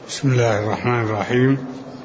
بسم الله الرحمن الرحيم.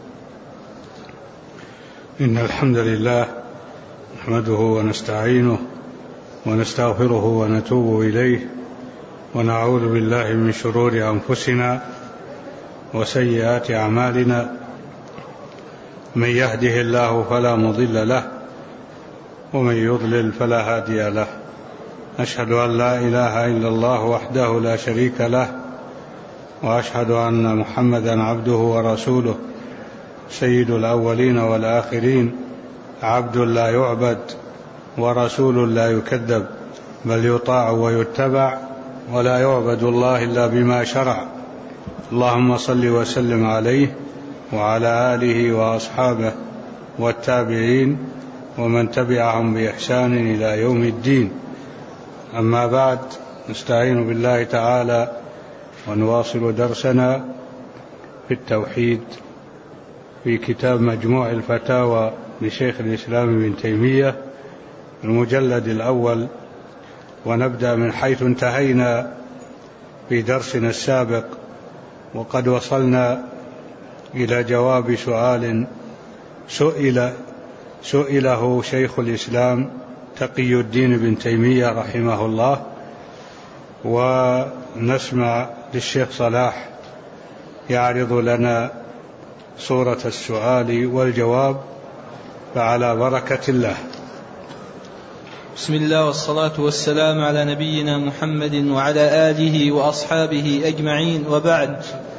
إن الحمد لله نحمده ونستعينه ونستغفره ونتوب إليه ونعوذ بالله من شرور أنفسنا وسيئات أعمالنا. من يهده الله فلا مضل له ومن يضلل فلا هادي له. أشهد أن لا إله إلا الله وحده لا شريك له، وأشهد أن محمدا عبده ورسوله سيد الأولين والآخرين، عبد لا يعبد ورسول لا يكذب، بل يطاع ويتبع، ولا يعبد الله إلا بما شرع. اللهم صل وسلم عليه وعلى آله وأصحابه والتابعين ومن تبعهم بإحسان إلى يوم الدين. أما بعد، نستعين بالله تعالى ونواصل درسنا في التوحيد في كتاب مجموع الفتاوى لشيخ الإسلام ابن تيمية المجلد الأول، ونبدأ من حيث انتهينا في درسنا السابق، وقد وصلنا إلى جواب سؤال سئله شيخ الإسلام تقي الدين ابن تيمية رحمه الله. ونسمع للشيخ صلاح يعرض لنا صورة السؤال والجواب، فعلى بركة الله. بسم الله والصلاة والسلام على نبينا محمد وعلى آله وأصحابه أجمعين، وبعد.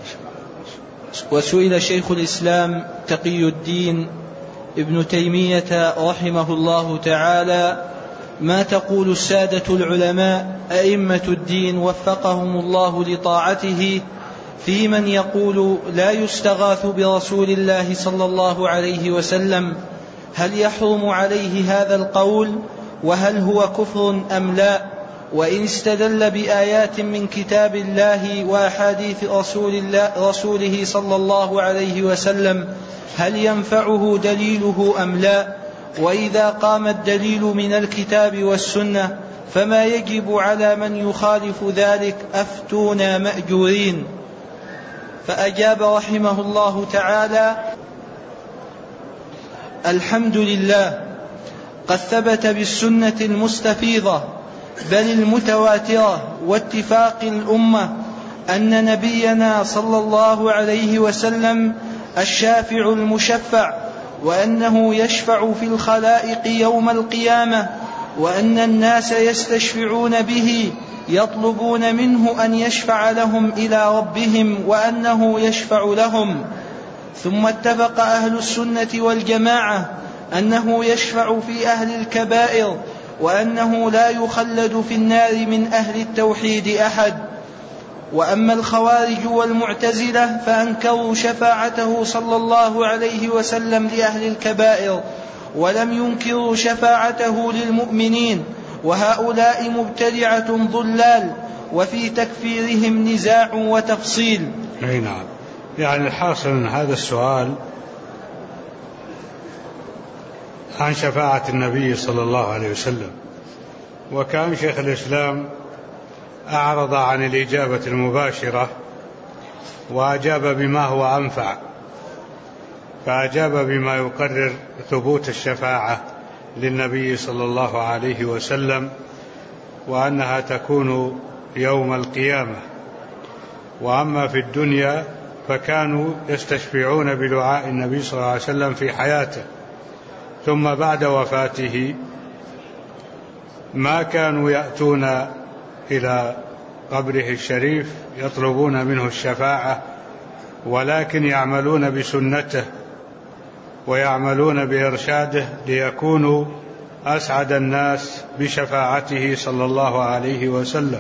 وسئل شيخ الإسلام تقي الدين ابن تيمية رحمه الله تعالى: ما تقول السادة العلماء أئمة الدين وفقهم الله لطاعته في من يقول لا يستغاث برسول الله صلى الله عليه وسلم؟ هل يحرم عليه هذا القول؟ وهل هو كفر أم لا؟ وإن استدل بآيات من كتاب الله وأحاديث رسوله صلى الله عليه وسلم هل ينفعه دليله أم لا؟ وإذا قام الدليل من الكتاب والسنة فما يجب على من يخالف ذلك؟ أفتونا مأجورين. فأجاب رحمه الله تعالى: الحمد لله، قد ثبت بالسنة المستفيضة بل المتواترة واتفاق الأمة أن نبينا صلى الله عليه وسلم الشافع المشفع، وأنه يشفع في الخلائق يوم القيامة، وأن الناس يستشفعون به يطلبون منه أن يشفع لهم إلى ربهم، وأنه يشفع لهم. ثم اتفق أهل السنة والجماعة أنه يشفع في أهل الكبائر، وأنه لا يخلد في النار من أهل التوحيد أحد. وأما الخوارج والمعتزلة فأنكروا شفاعته صلى الله عليه وسلم لأهل الكبائر، ولم ينكروا شفاعته للمؤمنين، وهؤلاء مبتدعة ضلال، وفي تكفيرهم نزاع وتفصيل. نعم. يعني الحاصل من هذا السؤال عن شفاعة النبي صلى الله عليه وسلم، وكان شيخ الإسلام أعرض عن الإجابة المباشرة وأجاب بما هو أنفع، فأجاب بما يقرر ثبوت الشفاعة للنبي صلى الله عليه وسلم، وأنها تكون يوم القيامة. وأما في الدنيا فكانوا يستشفعون بدعاء النبي صلى الله عليه وسلم في حياته، ثم بعد وفاته ما كانوا يأتون إلى قبره الشريف يطلبون منه الشفاعة، ولكن يعملون بسنته ويعملون بإرشاده ليكونوا أسعد الناس بشفاعته صلى الله عليه وسلم.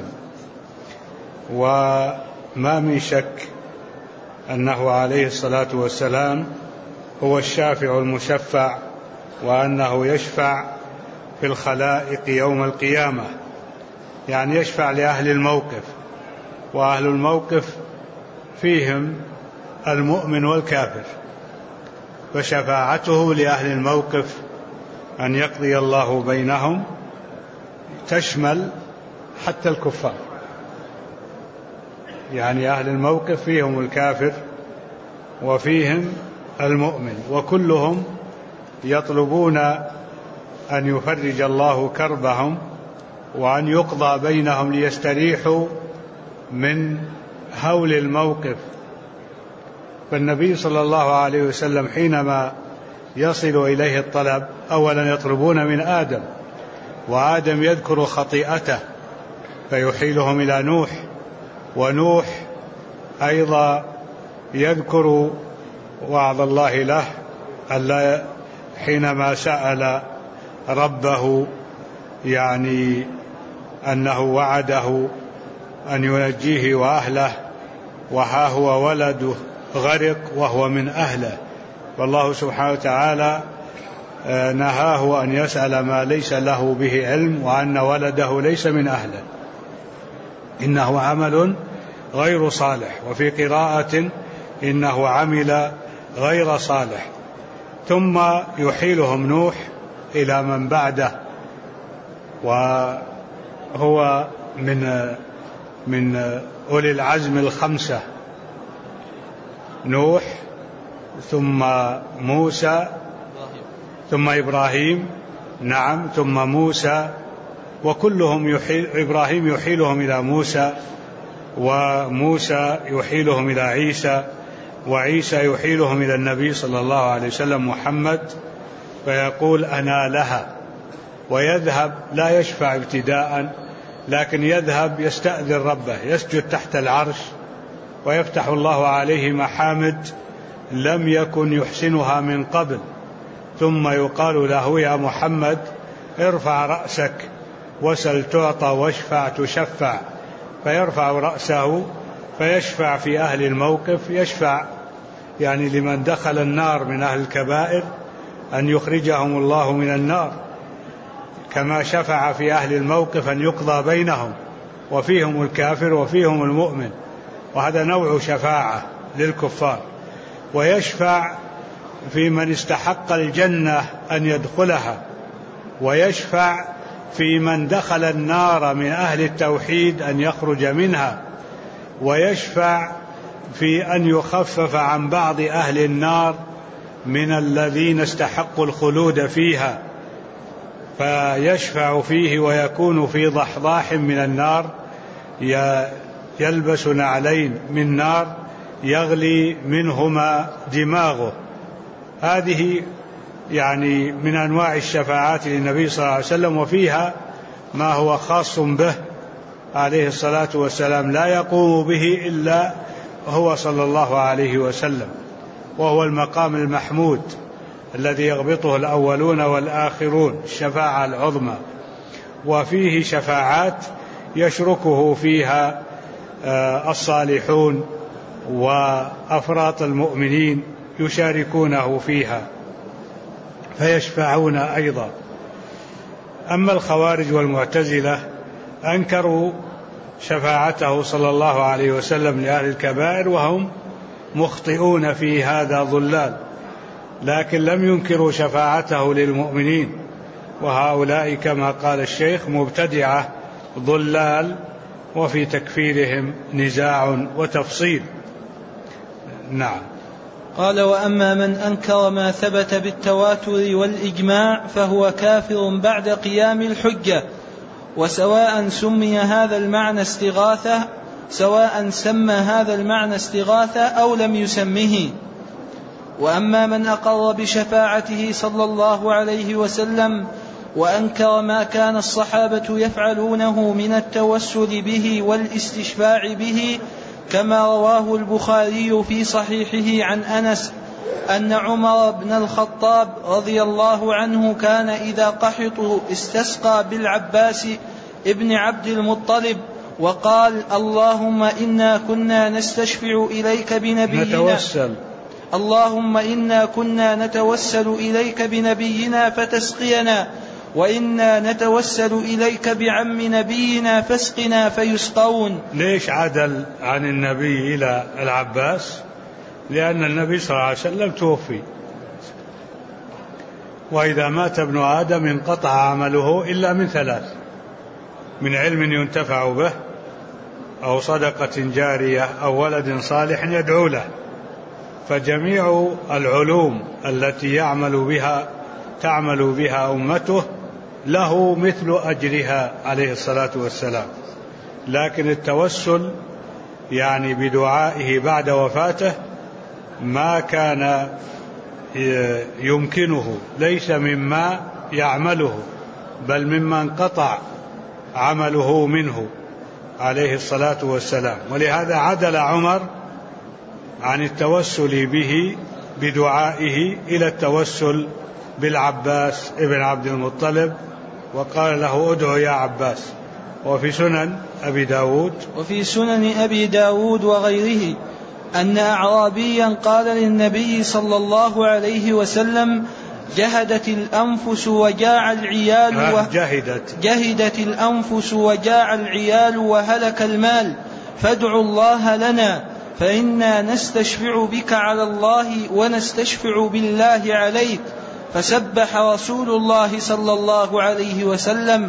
وما من شك أنه عليه الصلاة والسلام هو الشافع المشفع، وأنه يشفع في الخلائق يوم القيامة، يعني يشفع لأهل الموقف، وأهل الموقف فيهم المؤمن والكافر، فشفاعته لأهل الموقف أن يقضي الله بينهم تشمل حتى الكفار، يعني أهل الموقف فيهم الكافر وفيهم المؤمن، وكلهم يطلبون أن يفرج الله كربهم وأن يقضى بينهم ليستريحوا من هول الموقف. فالنبي صلى الله عليه وسلم حينما يصل إليه الطلب أولا يطلبون من آدم، وآدم يذكر خطيئته فيحيلهم إلى نوح، ونوح أيضا يذكر وعد الله له ألا حينما سأل ربه يعني أنه وعده أن ينجيه وأهله، وها هو ولده غرق وهو من أهله، والله سبحانه وتعالى نهاه أن يسأل ما ليس له به علم، وأن ولده ليس من أهله إنه عمل غير صالح، وفي قراءة إنه عمل غير صالح. ثم يحيلهم نوح إلى من بعده، وهو من أولي العزم الخمسة، نوح ثم موسى ثم إبراهيم، نعم، ثم موسى، وكلهم إبراهيم يحيلهم إلى موسى، وموسى يحيلهم إلى عيسى، وعيسى يحيلهم إلى النبي صلى الله عليه وسلم محمد، فيقول أنا لها، ويذهب لا يشفع ابتداء، لكن يذهب يستأذن ربه، يسجد تحت العرش ويفتح الله عليه محامد لم يكن يحسنها من قبل، ثم يقال له يا محمد ارفع رأسك وسل تعطى واشفع تشفع، فيرفع رأسه فيشفع في أهل الموقف، يشفع يعني لمن دخل النار من أهل الكبائر أن يخرجهم الله من النار، كما شفع في أهل الموقف أن يقضى بينهم وفيهم الكافر وفيهم المؤمن، وهذا نوع شفاعة للكفار. ويشفع في من استحق الجنة أن يدخلها، ويشفع في من دخل النار من أهل التوحيد أن يخرج منها، ويشفع في أن يخفف عن بعض أهل النار من الذين استحقوا الخلود فيها، فيشفع فيه ويكون في ضحضاح من النار، يلبس نعلين من نار يغلي منهما دماغه. هذه يعني من أنواع الشفاعات للنبي صلى الله عليه وسلم، وفيها ما هو خاص به عليه الصلاة والسلام لا يقوم به إلا هو صلى الله عليه وسلم، وهو المقام المحمود الذي يغبطه الأولون والآخرون، الشفاعة العظمى. وفيه شفاعات يشركه فيها الصالحون وأفراط المؤمنين يشاركونه فيها فيشفعون أيضا. أما الخوارج والمعتزلة أنكروا شفاعته صلى الله عليه وسلم لأهل الكبائر، وهم مخطئون في هذا ضلال، لكن لم ينكروا شفاعته للمؤمنين، وهؤلاء كما قال الشيخ مبتدعة ضلال، وفي تكفيرهم نزاع وتفصيل. نعم. قال: وأما من أنكر ما ثبت بالتواتر والإجماع فهو كافر بعد قيام الحجة، وسواء سمي هذا المعنى استغاثة أو لم يسمه. وأما من أقر بشفاعته صلى الله عليه وسلم وأنكر ما كان الصحابة يفعلونه من التوسل به والاستشفاع به، كما رواه البخاري في صحيحه عن أنس أن عمر بن الخطاب رضي الله عنه كان إذا قحطوا استسقى بالعباس ابن عبد المطلب وقال: اللهم إنا كنا نستشفع إليك بنبينا اللهم إنا كنا نتوسل إليك بنبينا فتسقينا، وإنا نتوسل إليك بعم نبينا فاسقنا فيسقون. ليش عدل عن النبي إلى العباس؟ لأن النبي صلى الله عليه وسلم توفي، وإذا مات ابن آدم انقطع عمله إلا من ثلاث: من علم ينتفع به، أو صدقة جارية، أو ولد صالح يدعو له. فجميع العلوم التي تعمل بها أمته له مثل أجرها عليه الصلاة والسلام. لكن التوسل يعني بدعائه بعد وفاته ما كان يمكنه، ليس مما يعمله بل مما انقطع عمله منه عليه الصلاة والسلام. ولهذا عدل عمر عن التوسل به بدعائه إلى التوسل بالعباس ابن عبد المطلب، وقال له ادعو يا عباس. وفي سنن أبي داود وغيره أن أعرابيا قال للنبي صلى الله عليه وسلم جهدت الأنفس وجاع العيال وهلك المال، فادعوا الله لنا فإنا نستشفع بك على الله ونستشفع بالله عليك. فسبح رسول الله صلى الله عليه وسلم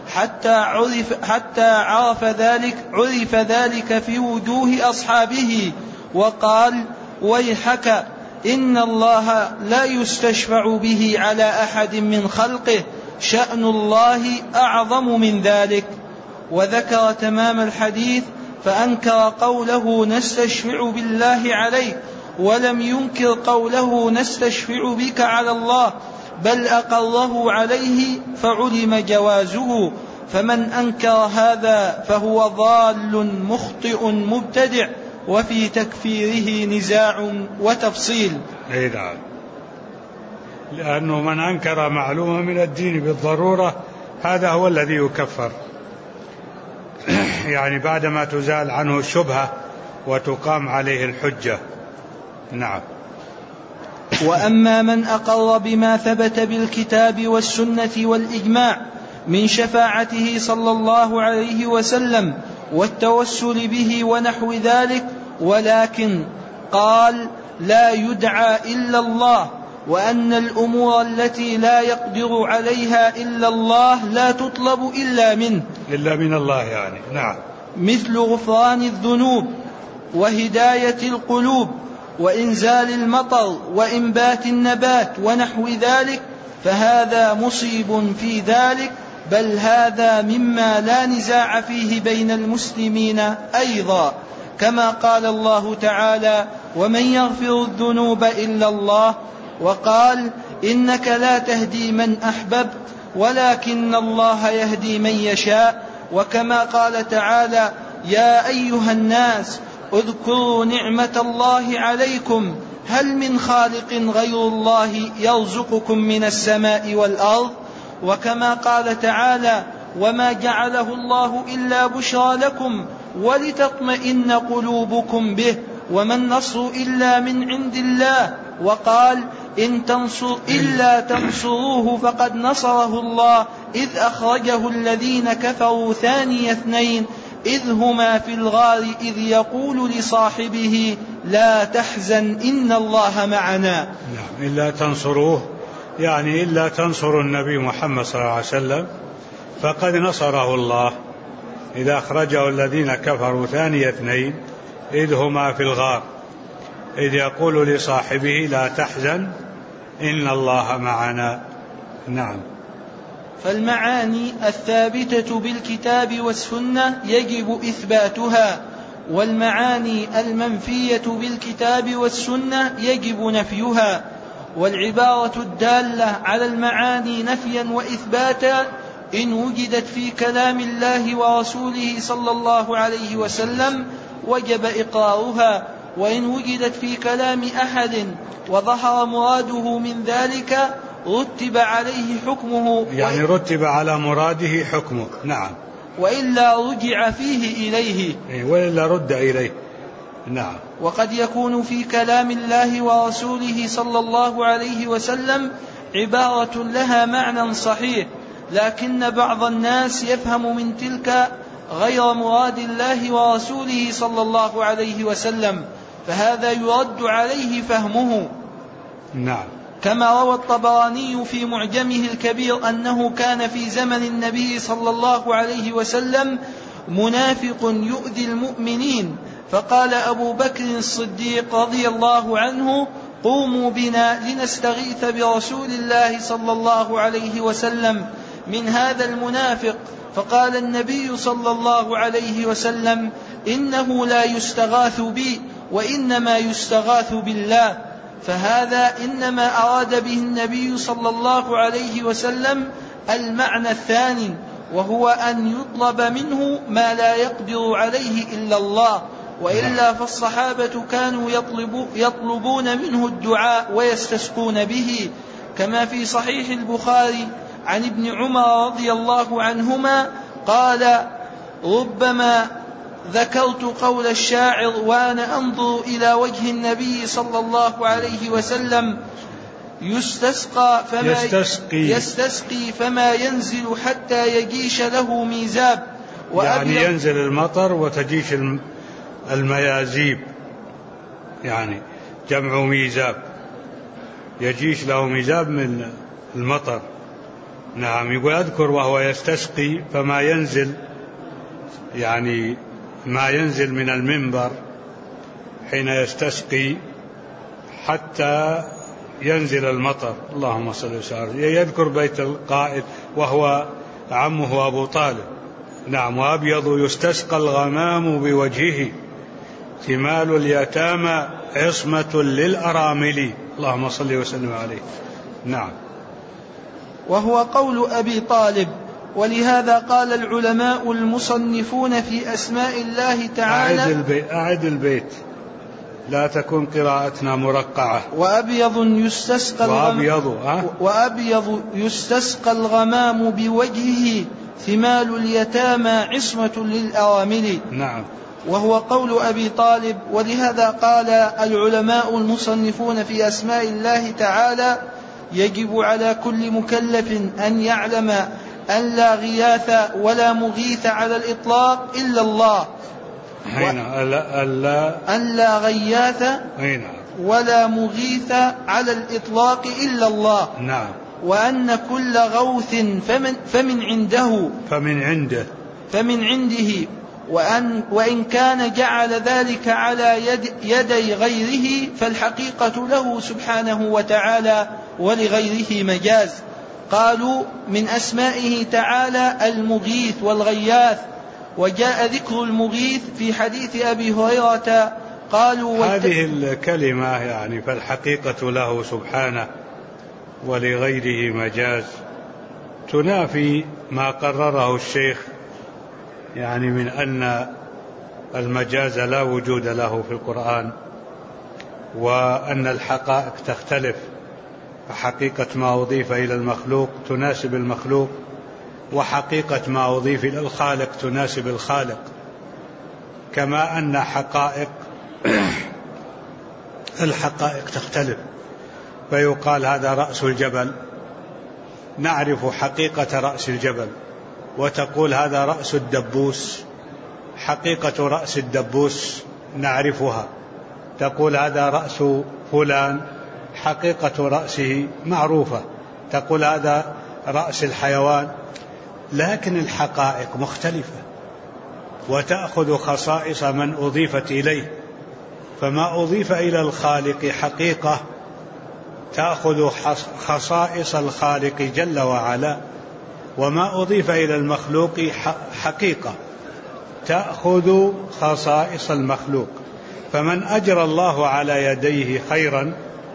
حتى عرف ذلك في وجوه أصحابه، وقال ويحك إن الله لا يستشفع به على أحد من خلقه، شأن الله أعظم من ذلك. وذكر تمام الحديث فأنكر قوله نستشفع بالله عليك، ولم ينكر قوله نستشفع بك على الله، بل أقره عليه فعلم جوازه. فمن أنكر هذا فهو ضال مخطئ مبتدع، وفي تكفيره نزاع وتفصيل. نعم، لأنه من أنكر معلومة من الدين بالضرورة هذا هو الذي يكفر، يعني بعدما تزال عنه الشبهة وتقام عليه الحجة. نعم. وأما من أقر بما ثبت بالكتاب والسنة والإجماع من شفاعته صلى الله عليه وسلم والتوسل به ونحو ذلك، ولكن قال لا يدعى إلا الله، وأن الأمور التي لا يقدر عليها إلا الله لا تطلب إلا من الله يعني. نعم. مثل غفران الذنوب وهداية القلوب وإنزال المطر وإنبات النبات ونحو ذلك، فهذا مصيب في ذلك، بل هذا مما لا نزاع فيه بين المسلمين أيضا، كما قال الله تعالى ومن يغفر الذنوب إلا الله، وقال إنك لا تهدي من أحببت ولكن الله يهدي من يشاء، وكما قال تعالى يا أيها الناس اذكروا نعمة الله عليكم هل من خالق غير الله يرزقكم من السماء والأرض، وكما قال تعالى وما جعله الله إلا بشرى لكم ولتطمئن قلوبكم به وما النصر إلا من عند الله، وقال إلا تنصروه فقد نصره الله إذ أخرجه الذين كفروا ثاني اثنين إذ هما في الغار إذ يقول لصاحبه لا تحزن إن الله معنا. إلا تنصروه يعني إلا تنصروا النبي محمد صلى الله عليه وسلم فقد نصره الله إذا أخرجه الذين كفروا ثاني اثنين إذ هما في الغار إذ يقول لصاحبه لا تحزن إن الله معنا. نعم. فالمعاني الثابتة بالكتاب والسنة يجب إثباتها، والمعاني المنفية بالكتاب والسنة يجب نفيها، والعبارة الدالة على المعاني نفيا وإثباتا إن وجدت في كلام الله ورسوله صلى الله عليه وسلم وجب إقرارها، وإن وجدت في كلام أحد وظهر مراده من ذلك رتب عليه حكمه، يعني رتب على مراده حكمه. نعم. وإلا رجع فيه إليه، وإلا رد إليه. نعم. وقد يكون في كلام الله ورسوله صلى الله عليه وسلم عبارة لها معنى صحيح، لكن بعض الناس يفهم من تلك غير مراد الله ورسوله صلى الله عليه وسلم، فهذا يرد عليه فهمه. نعم. كما روى الطبراني في معجمه الكبير أنه كان في زمن النبي صلى الله عليه وسلم منافق يؤذي المؤمنين فقال أبو بكر الصديق رضي الله عنه: قوموا بنا لنستغيث برسول الله صلى الله عليه وسلم من هذا المنافق. فقال النبي صلى الله عليه وسلم: إنه لا يستغاث بي وإنما يستغاث بالله. فهذا إنما أراد به النبي صلى الله عليه وسلم المعنى الثاني، وهو أن يطلب منه ما لا يقدر عليه إلا الله، وإلا فالصحابة كانوا يطلبون منه الدعاء ويستسقون به، كما في صحيح البخاري عن ابن عمر رضي الله عنهما قال: ربما ذكرت قول الشاعر وأنا أنظر إلى وجه النبي صلى الله عليه وسلم: يستسقي فما ينزل حتى يجيش له ميزاب. يعني ينزل المطر وتجيش الميازيب، يعني جمع ميزاب، يجيش له ميزاب من المطر. نعم، يقول أذكر وهو يستسقي فما ينزل، يعني ما ينزل من المنبر حين يستسقي حتى ينزل المطر. اللهم صل وسلم. يذكر بيت القائد وهو عمه أبو طالب. نعم، وأبيض يستسقى الغمام بوجهه ثمال اليتامى عصمة للأرامل. اللهم صل وسلم عليه. نعم. وهو قول أبي طالب. ولهذا قال العلماء المصنفون في أسماء الله تعالى. أعد البيت، لا تكون قراءتنا مرقعة. وأبيض يستسقى الغمام بوجهه ثمال اليتامى عصمة للأرامل. نعم. وهو قول أبي طالب. ولهذا قال العلماء المصنفون في أسماء الله تعالى: يجب على كل مكلف أن يعلم أن لا غياث ولا مغيث على الإطلاق إلا الله. أن لا غياث ولا مغيث على الإطلاق إلا الله. نعم. وأن كل غوث فمن عنده وإن كان جعل ذلك على يدي غيره فالحقيقة له سبحانه وتعالى ولغيره مجاز. قالوا من أسمائه تعالى المغيث والغياث، وجاء ذكر المغيث في حديث أبي هريرة. قالوا هذه الكلمة يعني فالحقيقة له سبحانه ولغيره مجاز تنافي ما قرره الشيخ، يعني من أن المجاز لا وجود له في القرآن، وأن الحقائق تختلف، فحقيقة ما أضيف إلى المخلوق تناسب المخلوق، وحقيقة ما أضيف إلى الخالق تناسب الخالق، كما أن حقائق الحقائق تختلف، فيقال هذا رأس الجبل، نعرف حقيقة رأس الجبل، وتقول هذا رأس الدبوس، حقيقة رأس الدبوس نعرفها، تقول هذا رأس فلان، حقيقة رأسه معروفة، تقول هذا رأس الحيوان، لكن الحقائق مختلفة وتأخذ خصائص من أضيفت إليه، فما أضيف إلى الخالق حقيقة تأخذ خصائص الخالق جل وعلا، وما أضيف إلى المخلوق حقيقة تأخذ خصائص المخلوق. فمن أجرى الله على يديه خيرا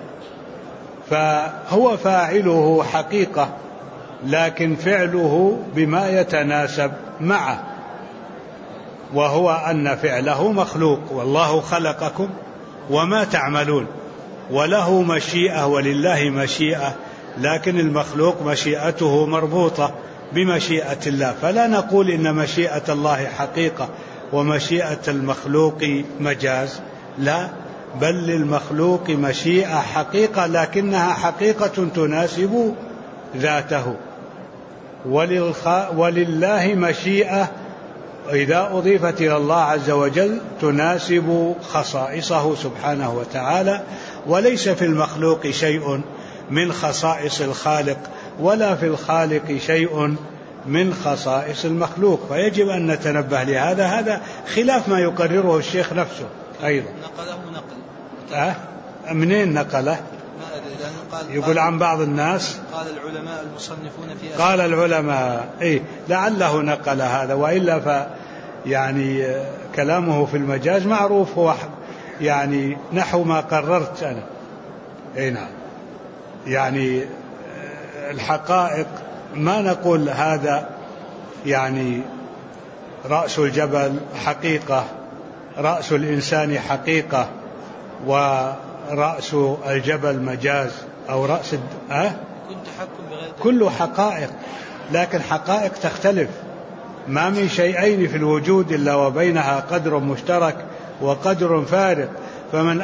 فهو فاعله حقيقة، لكن فعله بما يتناسب معه، وهو أن فعله مخلوق، والله خلقكم وما تعملون، وله مشيئة ولله مشيئة، لكن المخلوق مشيئته مربوطة بمشيئة الله، فلا نقول إن مشيئة الله حقيقة ومشيئة المخلوق مجاز، لا، بل للمخلوق مشيئة حقيقة لكنها حقيقة تناسب ذاته، ولله مشيئة إذا أضيفت إلى الله عز وجل تناسب خصائصه سبحانه وتعالى، وليس في المخلوق شيء من خصائص الخالق، ولا في الخالق شيء من خصائص المخلوق، فيجب أن نتنبه لهذا. هذا خلاف ما يقرره الشيخ نفسه أيضا. نقله نقل منين نقله؟ يقول عن بعض الناس قال العلماء المصنفون في قال العلماء لعله نقل هذا، وإلا يعني كلامه في المجاز معروف، هو يعني نحو ما قررت أنا. نعم، يعني الحقائق ما نقول هذا يعني رأس الجبل حقيقة، رأس الإنسان حقيقة، ورأس الجبل مجاز، أو رأس كله حقائق، لكن حقائق تختلف. ما من شيئين في الوجود إلا وبينها قدر مشترك وقدر فارق، فمن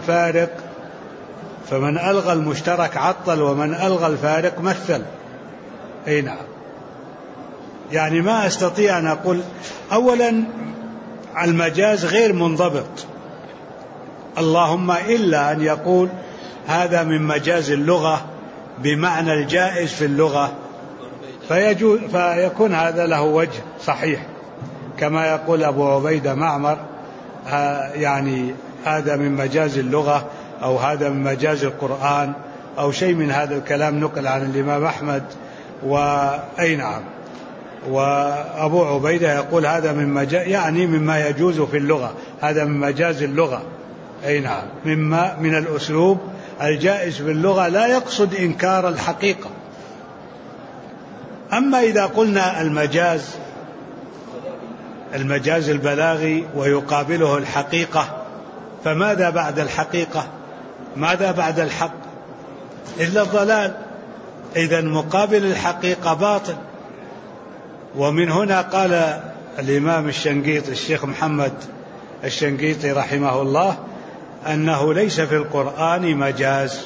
ألغى المشترك عطل، ومن ألغى الفارق مثل. نعم، يعني ما أستطيع أن أقول. أولا المجاز غير منضبط، اللهم إلا أن يقول هذا من مجاز اللغة بمعنى الجائز في اللغة، فيكون هذا له وجه صحيح، كما يقول أبو عبيدة معمر يعني هذا من مجاز اللغة، أو هذا من مجاز القرآن، أو شيء من هذا الكلام نقل عن الإمام أحمد. نعم، وأبو عبيدة يقول هذا من مجاز، يعني مما يجوز في اللغة، هذا من مجاز اللغة. نعم، مما من الأسلوب الجائز في اللغة، لا يقصد إنكار الحقيقة. أما إذا قلنا المجاز البلاغي ويقابله الحقيقة، فماذا بعد الحقيقة؟ ماذا بعد الحق؟ إلا الضلال. إذن مقابل الحقيقة باطل. ومن هنا قال الإمام الشنقيطي، الشيخ محمد الشنقيطي رحمه الله، أنه ليس في القرآن مجاز.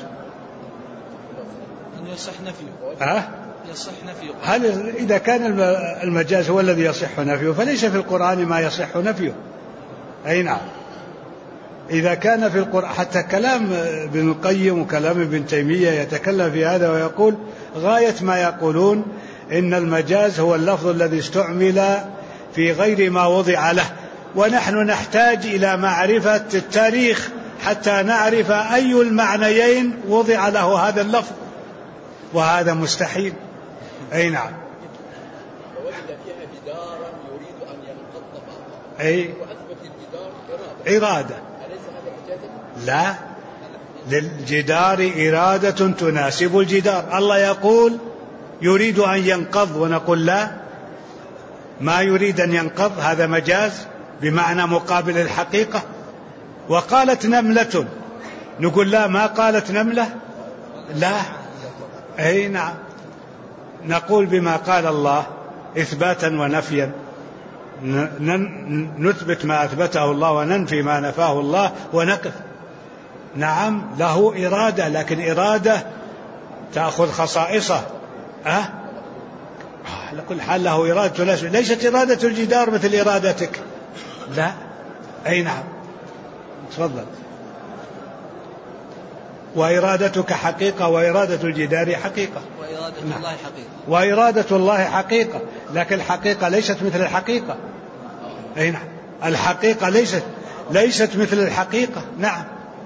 يصح نفيه. يصح نفيه. هل إذا كان المجاز هو الذي يصح نفيه، فليس في القرآن ما يصح نفيه. نعم، إذا كان في القرآن، حتى كلام ابن القيم وكلام ابن تيمية يتكلم في هذا ويقول غاية ما يقولون إن المجاز هو اللفظ الذي استعمل في غير ما وضع له، ونحن نحتاج إلى معرفة التاريخ حتى نعرف أي المعنيين وضع له هذا اللفظ، وهذا مستحيل. نعم. ووجد فيها جدارا يريد أن ينقض وأثبت الجدار إرادة. أليس هذا مجازا؟ لا، للجدار إرادة تناسب الجدار. الله يقول يريد أن ينقض، ونقول لا، ما يريد أن ينقض، هذا مجاز بمعنى مقابل الحقيقة. وقالت نملة، نقول لا، ما قالت نملة، لا. نعم، نقول بما قال الله إثباتا ونفيا، نثبت ما أثبته الله وننفي ما نفاه الله ونقف. نعم، له إرادة، لكن إرادة تأخذ خصائصه. على كل حال له إرادة، ليست إرادة الجدار مثل إرادتك، لا. نعم، تفضل. وإرادتك حقيقة، وإرادة الجدار حقيقة، وإرادة الله حقيقة، وإرادة الله حقيقة، لكن الحقيقة ليست مثل الحقيقة. نعم، الحقيقة ليست مثل الحقيقة. نعم.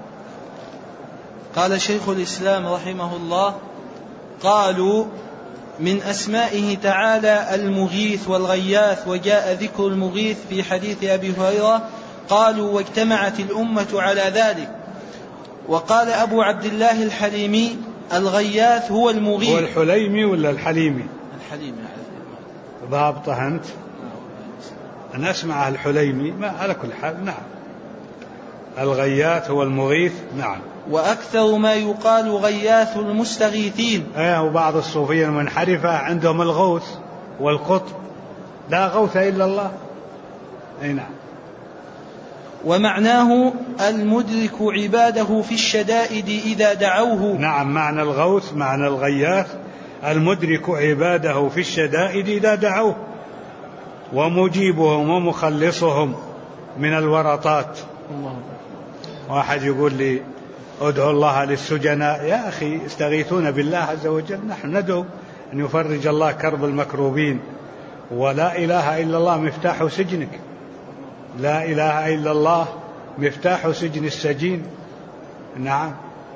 قال شيخ الإسلام رحمه الله: قالوا من أسمائه تعالى المغيث والغياث، وجاء ذكر المغيث في حديث أبي هريرة. قالوا واجتمعت الأمة على ذلك. وقال أبو عبد الله الحليمي: الغياث هو المغيث. هو الحليمي ولا الحليمي؟ الحليمي. ضابطه أنت؟ أنا أسمع الحليمي، ما على كل حال. نعم، الغياث هو المغيث. نعم. وأكثر ما يقال غياث المستغيثين. وبعض الصوفية المنحرفة عندهم الغوث والقطب، لا غوث إلا الله. نعم. ومعناه المدرك عباده في الشدائد إذا دعوه. نعم، معنى الغوث، معنى الغياث المدرك عباده في الشدائد إذا دعوه، ومجيبهم ومخلصهم من الورطات. واحد يقول لي ادعو الله للسجناء. يا أخي، استغيثون بالله عز وجل، نحن ندعو أن يفرج الله كرب المكروبين. ولا إله إلا الله مفتاح سجنك، لا إله إلا الله مفتاح سجن السجين. نعم.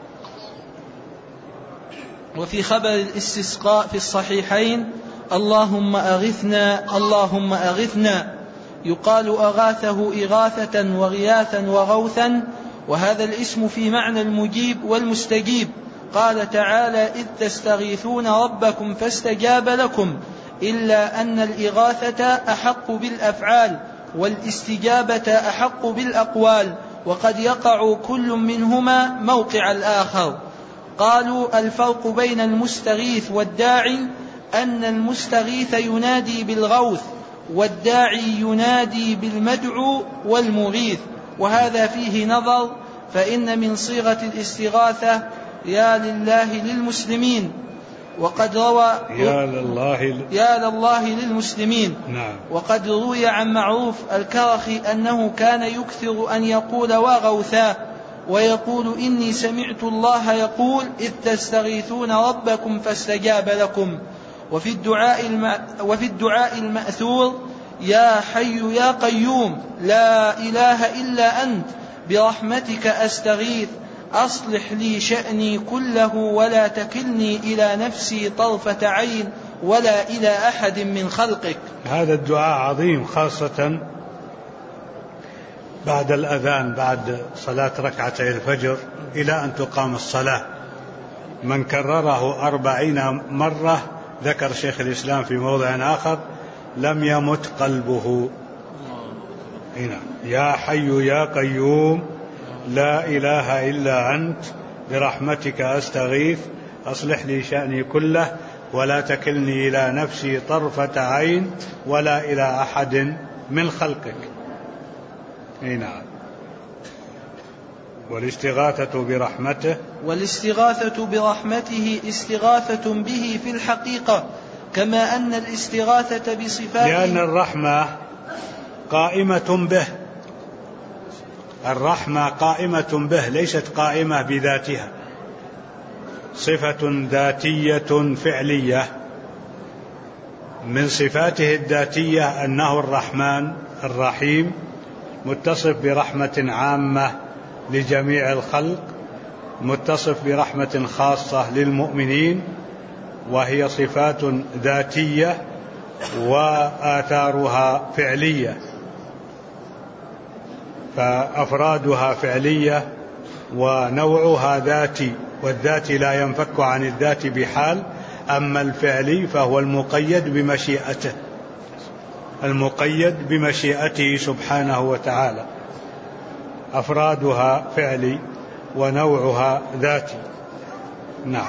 وفي خبر الاستسقاء في الصحيحين: اللهم أغثنا اللهم أغثنا، يقال أغاثه إغاثة وغياثا وغوثا، وهذا الاسم في معنى المجيب والمستجيب. قال تعالى: إذ تستغيثون ربكم فاستجاب لكم، إلا أن الإغاثة أحق بالأفعال والاستجابة أحق بالأقوال، وقد يقع كل منهما موقع الآخر. قالوا: الفرق بين المستغيث والداعي أن المستغيث ينادي بالغوث، والداعي ينادي بالمدعو والمغيث، وهذا فيه نظر، فإن من صيغة الاستغاثة يا لله للمسلمين، وقد روى يا لله للمسلمين. نعم. وقد روي عن معروف الكرخي أنه كان يكثر أن يقول وغوثا، ويقول: إني سمعت الله يقول: إذ تستغيثون ربكم فاستجاب لكم. وفي الدعاء المأثور: يا حي يا قيوم لا إله إلا أنت برحمتك أستغيث أصلح لي شأني كله ولا تكلني إلى نفسي طرفة عين ولا إلى أحد من خلقك. هذا الدعاء عظيم، خاصة بعد الأذان، بعد صلاة ركعتي الفجر إلى أن تقام الصلاة. من كرره 40 مرة، ذكر شيخ الإسلام في موضع آخر، لم يمت قلبه. هنا: يا حي يا قيوم لا إله إلا أنت برحمتك أستغيث أصلح لي شأني كله ولا تكلني إلى نفسي طرفة عين ولا إلى أحد من خلقك. نعم. والاستغاثة برحمته استغاثة به في الحقيقة، كما أن الاستغاثة بصفاته، لأن الرحمة قائمة به، الرحمة قائمة به، ليست قائمة بذاتها، صفة ذاتية فعلية. من صفاته الذاتية أنه الرحمن الرحيم، متصف برحمة عامة لجميع الخلق، متصف برحمة خاصة للمؤمنين، وهي صفات ذاتية وآثارها فعلية، فأفرادها فعلية ونوعها ذاتي، والذات لا ينفك عن الذات بحال. أما الفعلي فهو المقيد بمشيئته، المقيد بمشيئته سبحانه وتعالى، أفرادها فعلي ونوعها ذاتي. نعم.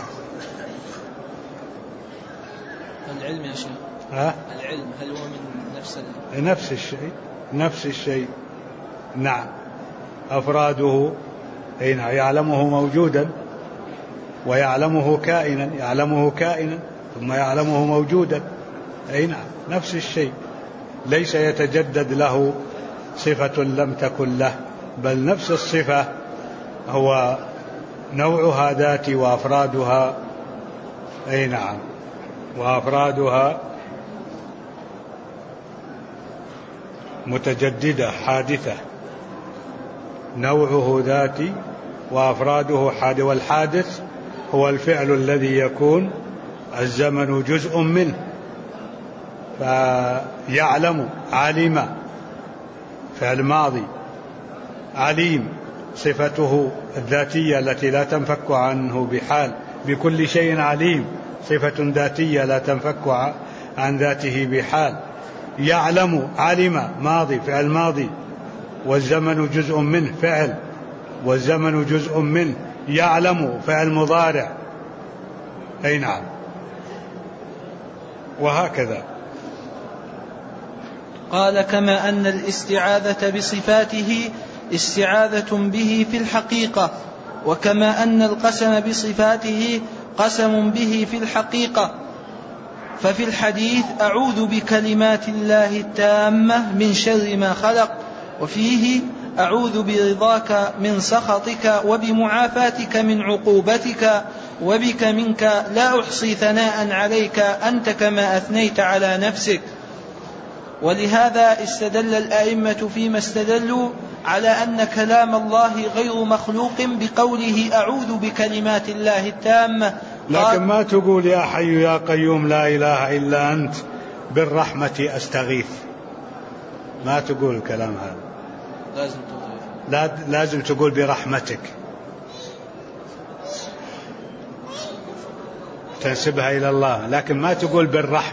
العلم يا شيخ، العلم هل هو من نفس الشيء؟ نعم. أفراده يعلمه موجودا ويعلمه كائنا، يعلمه كائنا ثم يعلمه موجودا. نعم، نفس الشيء، ليس يتجدد له صفة لم تكن له، بل نفس الصفة، هو نوعها ذاتي وأفرادها نعم، وأفرادها متجددة حادثة، نوعه ذاتي وأفراده حادث، والحادث هو الفعل الذي يكون الزمن جزء منه، فيعلم، علم فعل ماضي، عليم صفته الذاتية التي لا تنفك عنه بحال، بكل شيء عليم، صفة ذاتية لا تنفك عن ذاته بحال. يعلم، علم ماضي، فعل ماضي، والزمن جزء منه، فعل والزمن جزء منه. يعلم فعل مضارع، نعم، وهكذا. قال: كما أن الاستعاذة بصفاته استعاذة به في الحقيقة، وكما أن القسم بصفاته قسم به في الحقيقة. ففي الحديث: أعوذ بكلمات الله التامة من شر ما خلق، وفيه: أعوذ برضاك من سخطك وبمعافاتك من عقوبتك. وبك منك لا أحصي ثناء عليك أنت كما أثنيت على نفسك. ولهذا استدل الأئمة فيما استدلوا على أن كلام الله غير مخلوق بقوله أعوذ بكلمات الله التامة. لكن ما تقول يا حي يا قيوم لا إله إلا أنت بالرحمة أستغيث، ما تقول الكلام هذا، لازم تقول برحمتك، تنسبها إلى الله، لكن ما تقول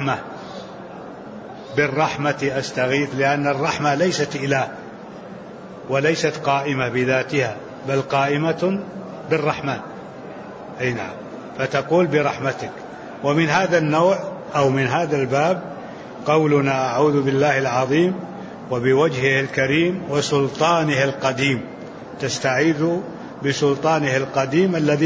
بالرحمة أستغيث، لأن الرحمة ليست إله وليست قائمة بذاتها، بل قائمة بالرحمن. أي نعم، فتقول برحمتك. ومن هذا النوع أو من هذا الباب قولنا أعوذ بالله العظيم وبوجهه الكريم وسلطانه القديم، تستعيذ بسلطانه القديم الذي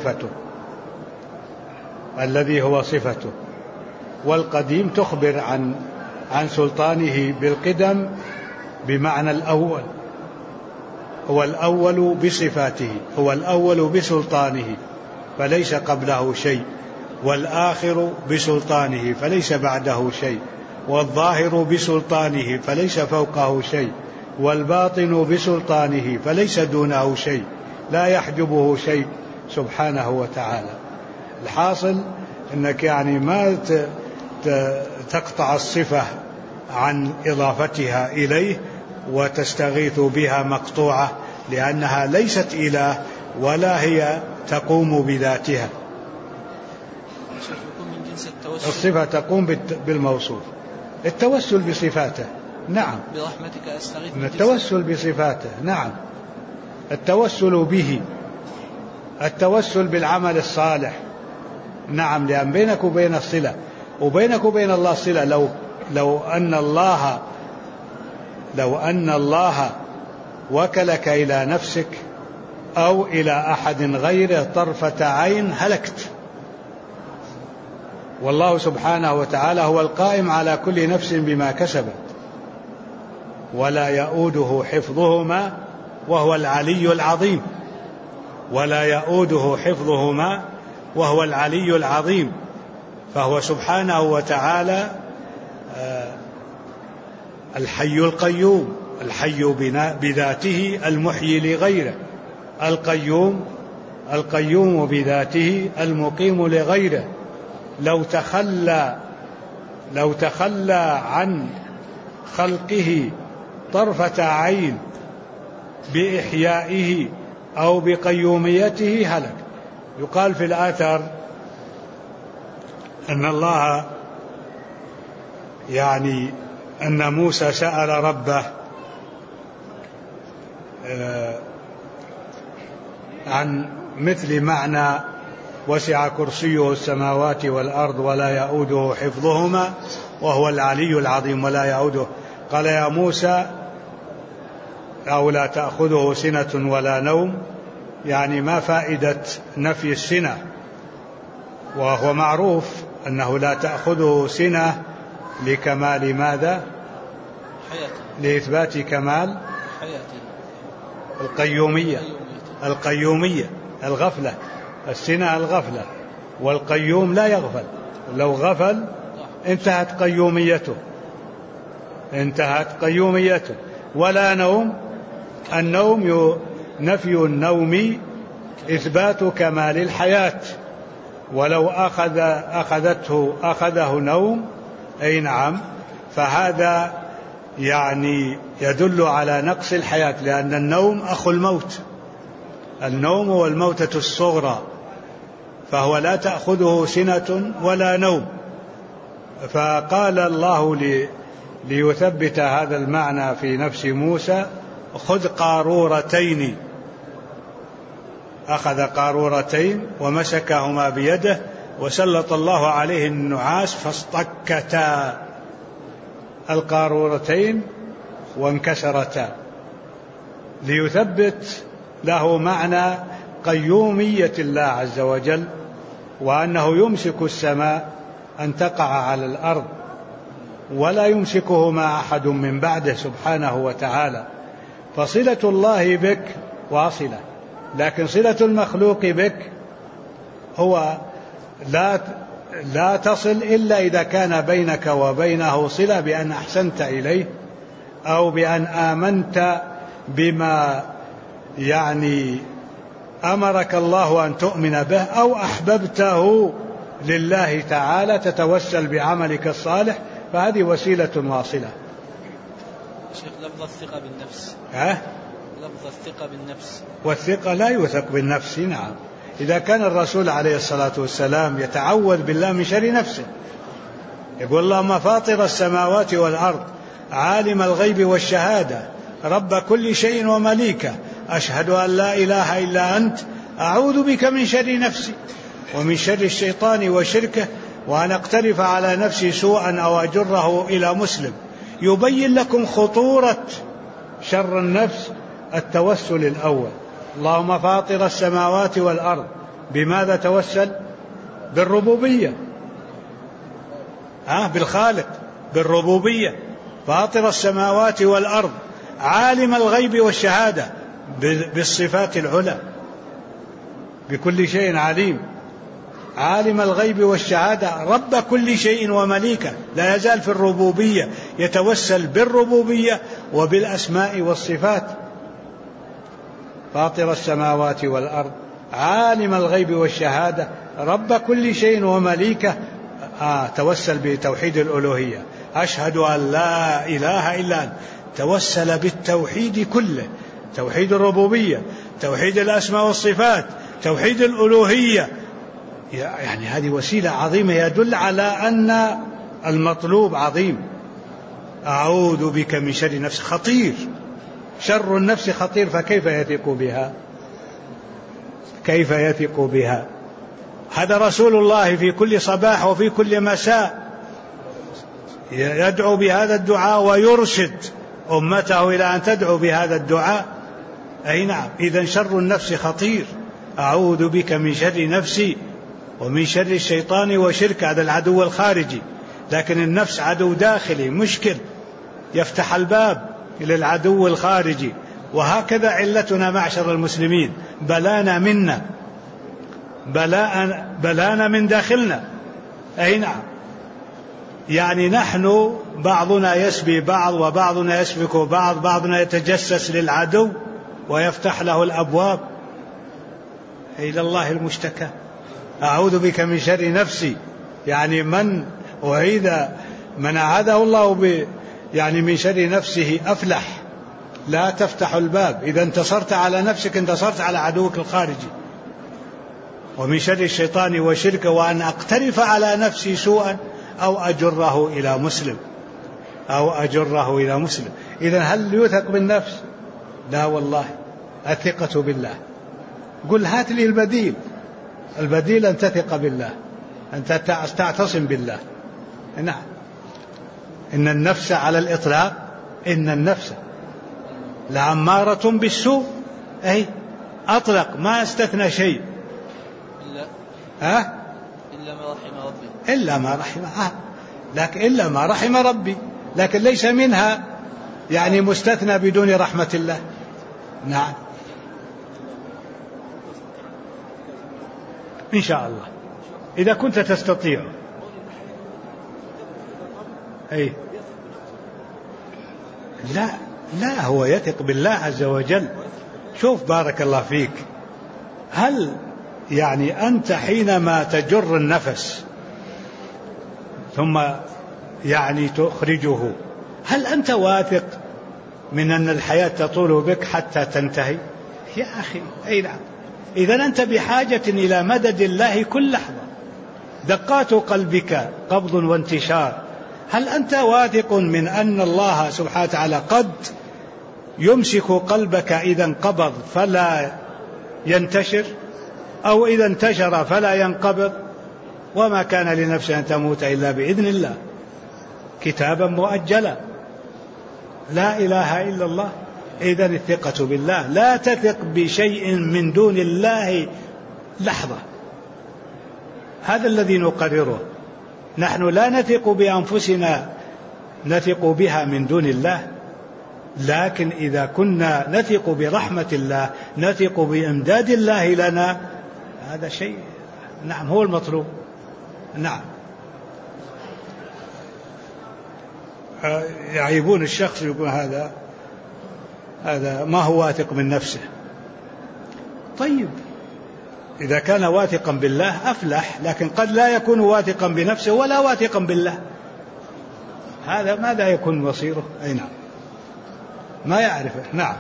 هو صفته، والقديم تخبر عن سلطانه بالقدم بمعنى الأول، هو الأول بصفاته، هو الأول بسلطانه فليس قبله شيء، والآخر بسلطانه فليس بعده شيء، والظاهر بسلطانه فليس فوقه شيء، والباطن بسلطانه فليس دونه شيء، لا يحجبه شيء سبحانه وتعالى. الحاصل أنك يعني ما تقطع الصفة عن إضافتها إليه وتستغيث بها مقطوعة، لأنها ليست إله ولا هي تقوم بذاتها. الصفة تقوم بالموصوف، التوسل بصفاته، نعم، برحمتك أستغيث، التوسل بصفاته، نعم، التوسل به، التوسل بالعمل الصالح، نعم، لأن بينك وبين الصلة وبينك وبين الله صلة. لو أن الله وكلك إلى نفسك أو إلى أحد غيره طرفة عين هلكت، والله سبحانه وتعالى هو القائم على كل نفس بما كسبت ولا يؤوده حفظهما وهو العلي العظيم، ولا يؤوده حفظهما وهو العلي العظيم. فهو سبحانه وتعالى الحي القيوم، الحي بذاته المحيي لغيره، القيوم بذاته المقيم لغيره. لو تخلى عن خلقه طرفة عين بإحيائه أو بقيوميته هلك. يقال في الآثر أن الله أن موسى سأل ربه عن مثل معنى وسع كرسيه السماوات والأرض ولا يؤوده حفظهما وهو العلي العظيم ولا يؤوده. قال يا موسى أو لا تأخذه سنة ولا نوم، يعني ما فائدة نفي السنة، وهو معروف أنه لا تأخذه سنة لكمال ماذا؟ لإثبات كمال القيومية الغفلة، السنة الغفلة، والقيوم لا يغفل، لو غفل انتهت قيوميته. ولا نوم، النوم نفي النوم إثبات كمال الحياة، ولو أخذه نوم أي نعم، فهذا يدل على نقص الحياة، لأن النوم أخو الموت، النوم والموتة الصغرى، فهو لا تأخذه سنة ولا نوم. فقال الله ليثبت هذا المعنى في نفس موسى خذ قارورتين، أخذ قارورتين ومسكهما بيده وسلط الله عليه النعاس فاصطكتا القارورتين وانكسرتا، ليثبت له معنى قيومية الله عز وجل، وأنه يمسك السماء أن تقع على الأرض ولا يمسكهما أحد من بعده سبحانه وتعالى. فصلة الله بك واصلة، لكن صلة المخلوق بك هو لا تصل إلا إذا كان بينك وبينه صلة بأن أحسنت إليه أو بأن آمنت بما يعني أمرك الله أن تؤمن به أو أحببته لله تعالى تتوسل بعملك الصالح، فهذه وسيلة واصلة. شيخ لفظ الثقة بالنفس، لفظ الثقة بالنفس، والثقة لا يوثق بالنفس. نعم، إذا كان الرسول عليه الصلاة والسلام يتعوذ بالله من شر نفسه، يقول اللهم فاطر السماوات والأرض عالم الغيب والشهادة رب كل شيء ومليكه أشهد أن لا إله إلا أنت أعوذ بك من شر نفسي ومن شر الشيطان وشركه وأن أقترف على نفسي سوءا أو أجره إلى مسلم. يبين لكم خطورة شر النفس التوسل الأول. اللهم فاطر السماوات والأرض، بماذا توسل؟ بالربوبية، بالخالق، بالربوبية. فاطر السماوات والأرض عالم الغيب والشهادة، بالصفات العلى، بكل شيء عليم، عالم الغيب والشهادة رب كل شيء ومليكه، لا يزال في الربوبية، يتوسل بالربوبية وبالأسماء والصفات. فاطر السماوات والأرض عالم الغيب والشهادة رب كل شيء ومليكه، توسل بتوحيد الألوهية. أشهد أن لا إله إلا أنت، توسل بالتوحيد كله، توحيد الربوبية، توحيد الأسماء والصفات، توحيد الألوهية. يعني هذه وسيلة عظيمة يدل على أن المطلوب عظيم. أعوذ بك من شر نفس، خطير، شر النفس خطير، فكيف يثق بها؟ كيف يثق بها؟ هذا رسول الله في كل صباح وفي كل مساء يدعو بهذا الدعاء ويرشد أمته إلى أن تدعو بهذا الدعاء. أي نعم، إذن شر النفس خطير. أعوذ بك من شر نفسي ومن شر الشيطان وشرك، هذا العدو الخارجي، لكن النفس عدو داخلي مشكل يفتح الباب إلى العدو الخارجي. وهكذا علتنا معشر المسلمين، بلانا منا، بلانا من داخلنا. أي نعم، يعني نحن بعضنا يسبي بعض وبعضنا يسبك بعض، بعضنا يتجسس للعدو ويفتح له الأبواب. إلى الله المشتكى. أعوذ بك من شر نفسي، يعني من أعاذه الله يعني من شر نفسه أفلح، لا تفتح الباب. إذا انتصرت على نفسك انتصرت على عدوك الخارجي. ومن شر الشيطان وشركه وأن أقترف على نفسي سوءا أو أجره إلى مسلم، أو أجره إلى مسلم. إذا هل يوثق بالنفس؟ لا والله، الثقة بالله. قل هات لي البديل أن تثق بالله، أن تعتصم بالله. نعم، إن النفس على الإطلاق، إن النفس لعمارة بالسوء، أي أطلق ما استثنى شيء إلا ما رحم ربي، إلا ما رحم ربي، لكن ليس منها يعني مستثنى بدون رحمة الله. نعم إن شاء الله إذا كنت تستطيع. أي لا هو يثق بالله عز وجل. شوف بارك الله فيك، هل يعني أنت حينما تجر النفس ثم يعني تخرجه، هل أنت واثق من أن الحياة تطول بك حتى تنتهي؟ يا أخي أي نعم. إذن أنت بحاجة إلى مدد الله كل لحظة، دقات قلبك قبض وانتشار. هل أنت واثق من أن الله سبحانه وتعالى قد يمسك قلبك إذا انقبض فلا ينتشر، أو إذا انتشر فلا ينقبض؟ وما كان لنفس أن تموت إلا بإذن الله، كتابا مؤجلا. لا إله إلا الله. إذن الثقة بالله، لا تثق بشيء من دون الله لحظة. هذا الذي نقرره. نحن لا نثق بأنفسنا، نثق بها من دون الله، لكن إذا كنا نثق برحمة الله، نثق بإمداد الله لنا، هذا شيء نعم هو المطلوب. نعم يعيبون الشخص يقول هذا ما هو واثق من نفسه. طيب إذا كان واثقا بالله أفلح، لكن قد لا يكون واثقا بنفسه ولا واثقا بالله، هذا ماذا يكون مصيره؟ أي نعم ما يعرفه. نعم.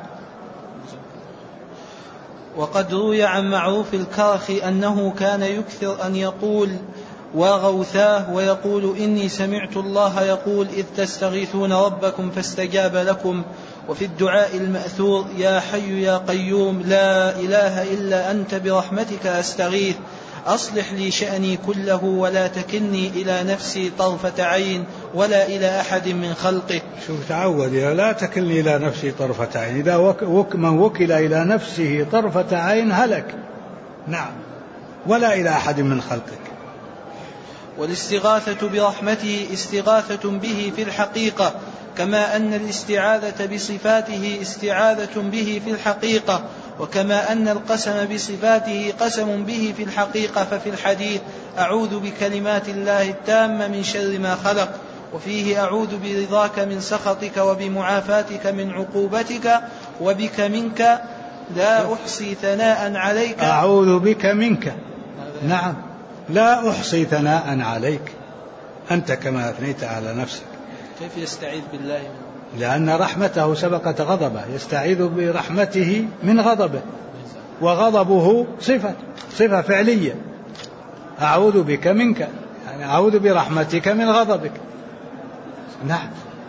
وقد روي عن معروف الكرخي أنه كان يكثر أن يقول وغوثاه، ويقول إني سمعت الله يقول إذ تستغيثون ربكم فاستجاب لكم. وفي الدعاء المأثور يا حي يا قيوم لا إله إلا أنت برحمتك أستغيث أصلح لي شأني كله ولا تكلني إلى نفسي طرفة عين ولا إلى أحد من خلقك. شوف تعود لا تكلني إلى نفسي طرفة عين، إذا من وكل إلى نفسه طرفة عين هلك. نعم ولا إلى أحد من خلقك. والاستغاثة برحمته استغاثة به في الحقيقة، كما أن الاستعاذة بصفاته استعاذة به في الحقيقة، وكما أن القسم بصفاته قسم به في الحقيقة. ففي الحديث أعوذ بكلمات الله التامة من شر ما خلق، وفيه أعوذ برضاك من سخطك وبمعافاتك من عقوبتك وبك منك لا أحصي ثناء عليك. أعوذ بك منك. نعم لا أحصي ثناء عليك أنت كما أثنيت على نفسك. كيف يستعيذ بالله؟ لأن رحمته سبقت غضبه، يستعيذ برحمته من غضبه، وغضبه صفة فعلية. أعوذ بك منك يعني أعوذ برحمتك من غضبك. نعم.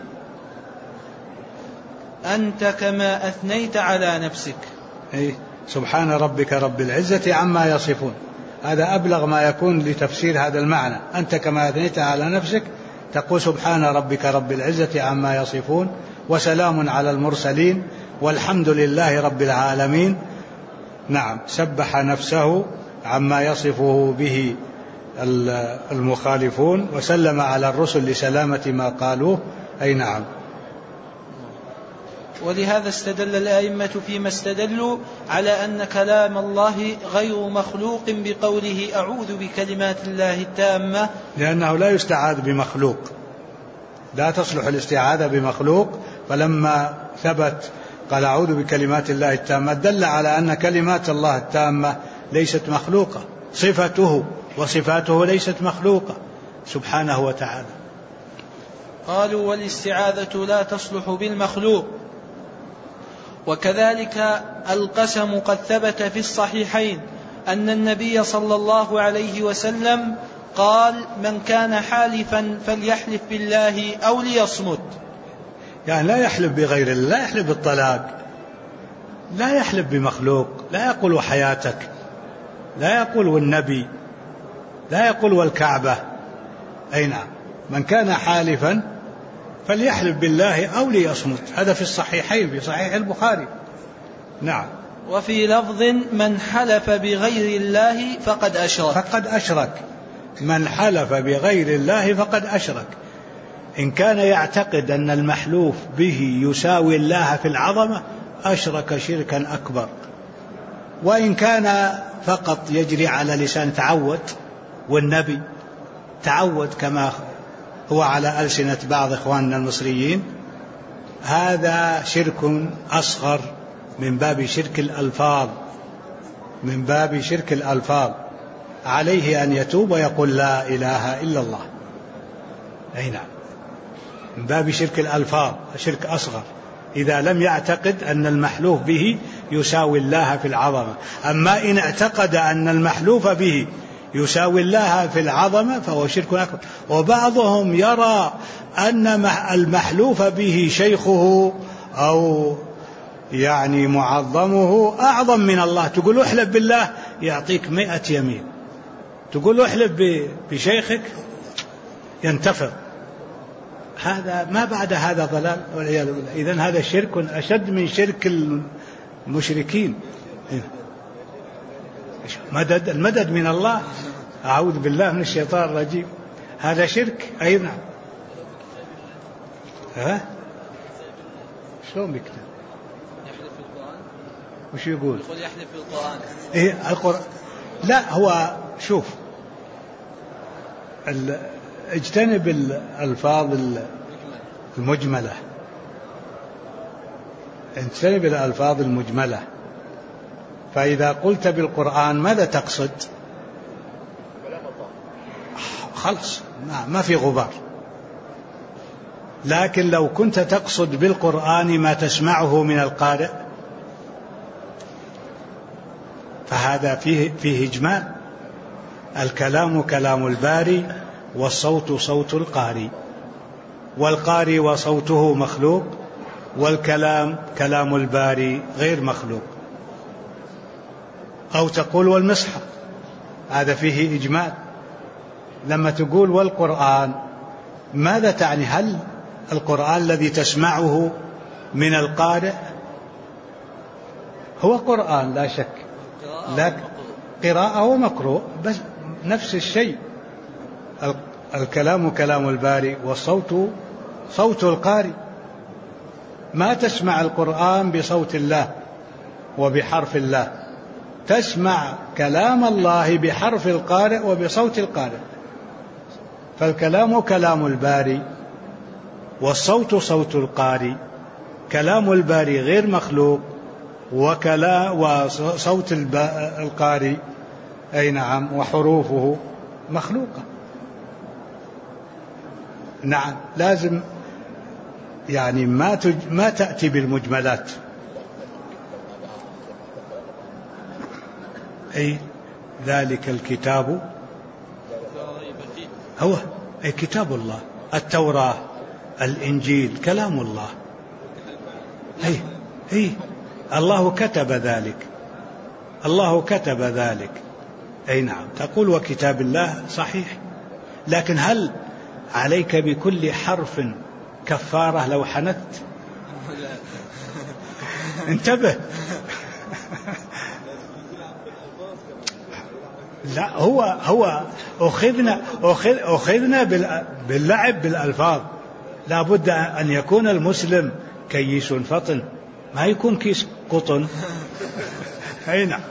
أنت كما أثنيت على نفسك. أي سبحان ربك رب العزة عما يصفون، هذا أبلغ ما يكون لتفسير هذا المعنى. أنت كما أثنيت على نفسك تقول سبحان ربك رب العزة عما يصفون وسلام على المرسلين والحمد لله رب العالمين. نعم سبح نفسه عما يصفه به المخالفون وسلم على الرسل لسلامة ما قالوه. أي نعم. ولهذا استدل الأئمة فيما استدلوا على أن كلام الله غير مخلوق بقوله أعوذ بكلمات الله التامة، لأنه لا يستعاذ بمخلوق، لا تصلح الاستعاذة بمخلوق. فلما ثبت قال أعوذ بكلمات الله التامة دل على أن كلمات الله التامة ليست مخلوقة، صفته وصفاته ليست مخلوقة سبحانه وتعالى. قالوا والاستعاذة لا تصلح بالمخلوق. وكذلك القسم قد ثبت في الصحيحين أن النبي صلى الله عليه وسلم قال من كان حالفا فليحلف بالله أو ليصمت. يعني لا يحلف بغير الله، لا يحلف بالطلاق، لا يحلف بمخلوق، لا يقول حياتك، لا يقول والنبي، لا يقول والكعبة. أي نعم. من كان حالفا فليحلف بالله أو ليصمت، هذا في الصحيحين في صحيح البخاري. نعم. وفي لفظ من حلف بغير الله فقد أشرك. من حلف بغير الله فقد أشرك. إن كان يعتقد أن المحلوف به يساوي الله في العظمة أشرك شركا أكبر. وإن كان فقط يجري على لسان تعود والنبي تعود كما هو على ألسنة بعض إخواننا المصريين، هذا شرك أصغر من باب شرك الألفاظ، عليه أن يتوب ويقول لا إله إلا الله. أي نعم. من باب شرك الألفاظ، شرك أصغر إذا لم يعتقد أن المحلوف به يساوي الله في العظمة. أما إن اعتقد أن المحلوف به يساوي الله في العظمة فهو شرك أكبر. وبعضهم يرى أن المحلوف به شيخه أو يعني معظمه أعظم من الله. تقول احلف بالله يعطيك 100 يمين، تقول احلف بشيخك ينتفض. هذا ما بعد هذا ضلال والعياذ بالله. إذن هذا شرك أشد من شرك المشركين. المدد من الله، أعوذ بالله من الشيطان الرجيم، هذا شرك. أي نعم. شلون بيكتب؟ يحلف في القرآن. وش يقول؟ يحلف في القرآن. إيه القرآن. لا هو شوف اجتنب الألفاظ المجملة، اجتنب الألفاظ المجملة. فإذا قلت بالقرآن ماذا تقصد؟ خلص ما في غبار. لكن لو كنت تقصد بالقرآن ما تسمعه من القارئ فهذا فيه إجمال. الكلام كلام الباري والصوت صوت القارئ، والقارئ وصوته مخلوق، والكلام كلام الباري غير مخلوق. أو تقول والمصحف، هذا فيه إجمال. لما تقول والقرآن ماذا تعني؟ هل القرآن الذي تسمعه من القارئ هو قرآن لا شك، لكن قراءة ومقروء بس نفس الشيء. الكلام كلام الباري والصوت صوت القارئ. ما تسمع القرآن بصوت الله وبحرف الله، تسمع كلام الله بحرف القارئ وبصوت القارئ. فالكلام كلام الباري والصوت صوت القارئ. كلام الباري غير مخلوق، وصوت القارئ أي نعم وحروفه مخلوقة. نعم لازم يعني ما تأتي بالمجملات. أي ذلك الكتاب هو أي كتاب الله. التوراة الإنجيل كلام الله. أي الله كتب ذلك، الله كتب ذلك. أي نعم تقول وكتاب الله صحيح، لكن هل عليك بكل حرف كفارة لو حنثت؟ انتبه. لا هو أخذنا باللعب بالألفاظ. لا بد أن يكون المسلم كيس فطن، ما يكون كيس قطن. أي نعم.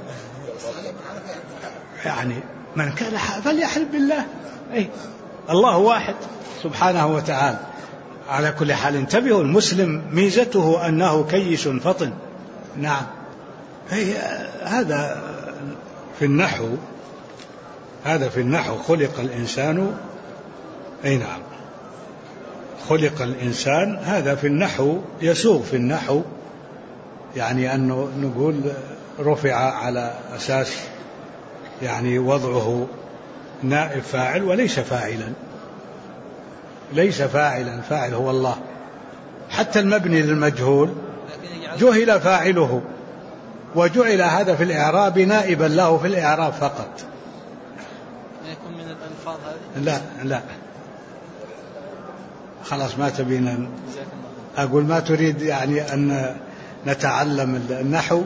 يعني من كان فليحلف بالله. أي الله واحد سبحانه وتعالى. على كل حال انتبهوا، المسلم ميزته أنه كيس فطن. نعم. هذا في النحو، هذا في النحو خلق الإنسان. أي نعم خلق الإنسان، هذا في النحو يسوغ في النحو، يعني أنه نقول رفع على أساس يعني وضعه نائب فاعل وليس فاعلا، ليس فاعلا، فاعل هو الله. حتى المبني للمجهول جهل فاعله، وجعل هذا في الإعراب نائبا له في الإعراب فقط. يكون من الألفاظ هذه؟ لا خلاص ما تبين. أقول ما تريد يعني أن نتعلم النحو؟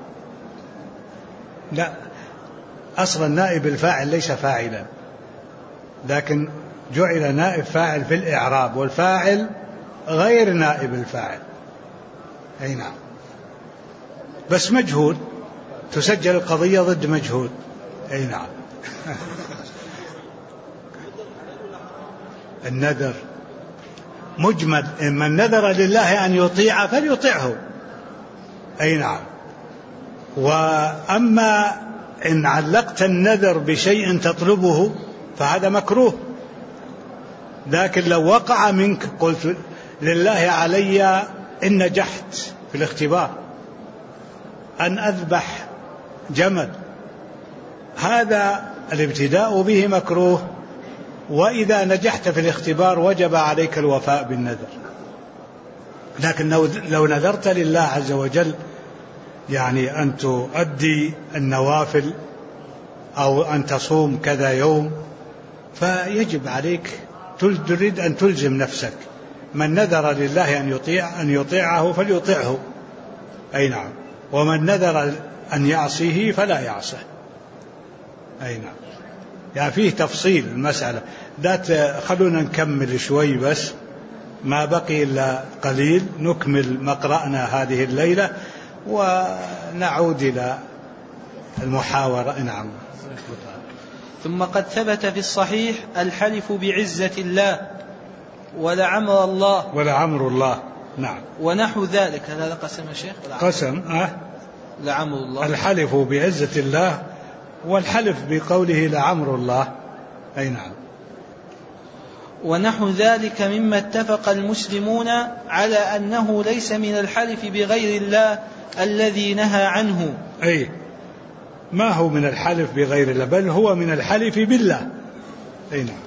لا، أصلا نائب الفاعل ليس فاعلا، لكن جعل نائب فاعل في الإعراب، والفاعل غير نائب الفاعل. أي نعم، بس مجهول، تسجل القضية ضد مجهول. أي نعم. النذر مجمد، من نذر لله أن يطيع فليطيعه. أي نعم. وأما إن علقت النذر بشيء تطلبه فهذا مكروه. لكن لو وقع منك قلت لله علي إن نجحت في الاختبار أن أذبح جمل، هذا الابتداء به مكروه، وإذا نجحت في الاختبار وجب عليك الوفاء بالنذر. لكن لو نذرت لله عز وجل يعني أن تؤدي النوافل أو أن تصوم كذا يوم، فيجب عليك تريد أن تلزم نفسك. من نذر لله أن يطيعه فليطيعه. أي نعم. ومن نذر أن يعصيه فلا يعصه. أي نعم. يعني فيه تفصيل المسألة. خلونا نكمل شوي بس، ما بقي إلا قليل نكمل مقرأنا هذه الليلة ونعود إلى المحاورة. نعم. ثم قد ثبت في الصحيح الحلف بعزة الله ولعمر الله. نعم. ونحو ذلك. هذا قسم يا شيخ؟ قسم لعمر الله. الحلف بعزة الله والحلف بقوله لعمر الله. أي نعم. ونحو ذلك مما اتفق المسلمون على أنه ليس من الحلف بغير الله الذي نهى عنه. أي ما هو من الحلف بغير الله، بل هو من الحلف بالله. أي نعم.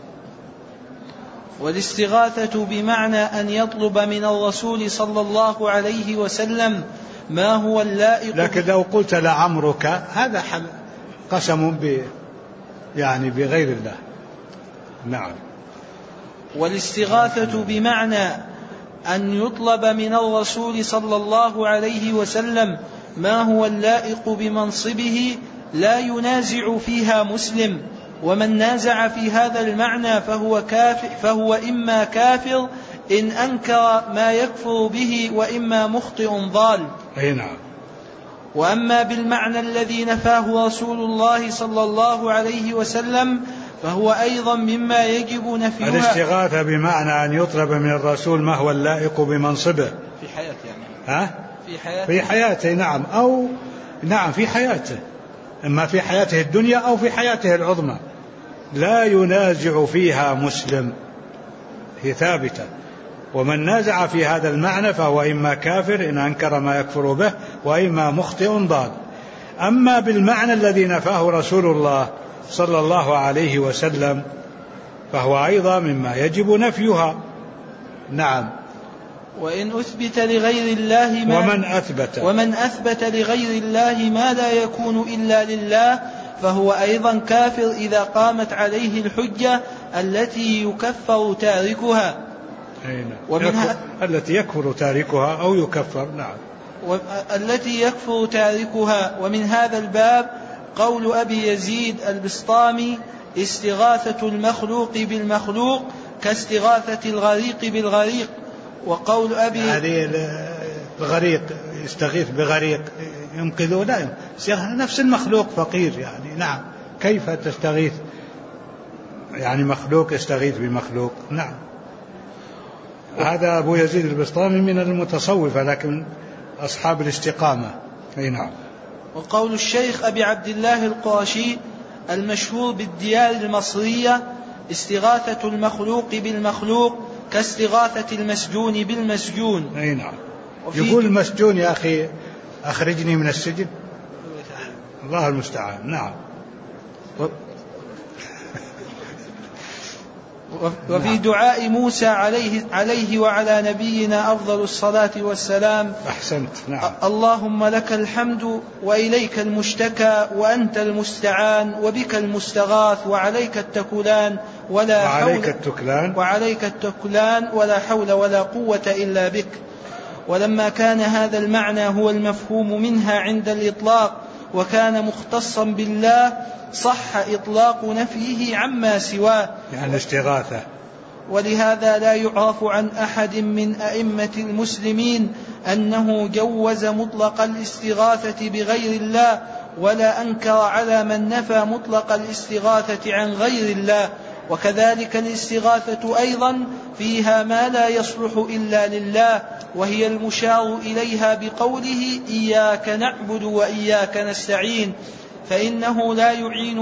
والاستغاثة بمعنى أن يطلب من الرسول صلى الله عليه وسلم ما هو اللائق. لكن لو قلت لعمرك هذا قسم يعني بغير الله. نعم. والاستغاثة بمعنى أن يطلب من الرسول صلى الله عليه وسلم ما هو اللائق بمنصبه لا ينازع فيها مسلم، ومن نازع في هذا المعنى فهو إما كافر إن أنكر ما يكفر به، وإما مخطئ ضال. أي نعم. وأما بالمعنى الذي نفاه رسول الله صلى الله عليه وسلم فهو أيضا مما يجب نفيها. الاستغاثة بمعنى أن يطلب من الرسول ما هو اللائق بمنصبه في حياته يعني. في حياته. نعم. أو نعم في حياته، إما في حياته الدنيا أو في حياته العظمى، لا ينازع فيها مسلم، هي ثابتة. ومن نازع في هذا المعنى فهو إما كافر إن أنكر ما يكفر به، وإما مخطئ ضال. أما بالمعنى الذي نفاه رسول الله صلى الله عليه وسلم فهو أيضا مما يجب نفيها. نعم. وإن أثبت لغير الله ومن أثبت لغير الله ما لا يكون إلا لله فهو أيضا كافر إذا قامت عليه الحجة التي يكفر تاركها. التي يكفر تاركها أو يكفر. نعم. التي يكفر تاركها. ومن هذا الباب قول أبي يزيد البسطامي: استغاثة المخلوق بالمخلوق كاستغاثة الغريق بالغريق. وقول أبي يعني الغريق يستغيث بغريق ينقذه، لا نفس المخلوق فقير يعني. نعم. كيف تستغيث يعني مخلوق يستغيث بمخلوق؟ نعم. هذا أبو يزيد البسطامي من المتصوفة لكن أصحاب الاستقامة. أي نعم. وقول الشيخ أبي عبد الله القرشي المشهور بالديار المصرية: استغاثة المخلوق بالمخلوق كاستغاثة المسجون بالمسجون. أي نعم. يقول المسجون يا أخي أخرجني من السجن، الله المستعان. نعم. وفي دعاء موسى عليه وعلى نبينا أفضل الصلاة والسلام: أحسنت. نعم. اللهم لك الحمد وإليك المشتكى وأنت المستعان وبك المستغاث وعليك التكلان ولا حول ولا قوة إلا بك. ولما كان هذا المعنى هو المفهوم منها عند الإطلاق وكان مختصا بالله صح إطلاق نفيه عما سواه، يعني استغاثة. ولهذا لا يعرف عن أحد من أئمة المسلمين أنه جوز مطلق الاستغاثة بغير الله، ولا أنكر على من نفى مطلق الاستغاثة عن غير الله. وكذلك الاستغاثة أيضا فيها ما لا يصلح إلا لله، وهي المشار إليها بقوله: إياك نعبد وإياك نستعين، فإنه لا يعين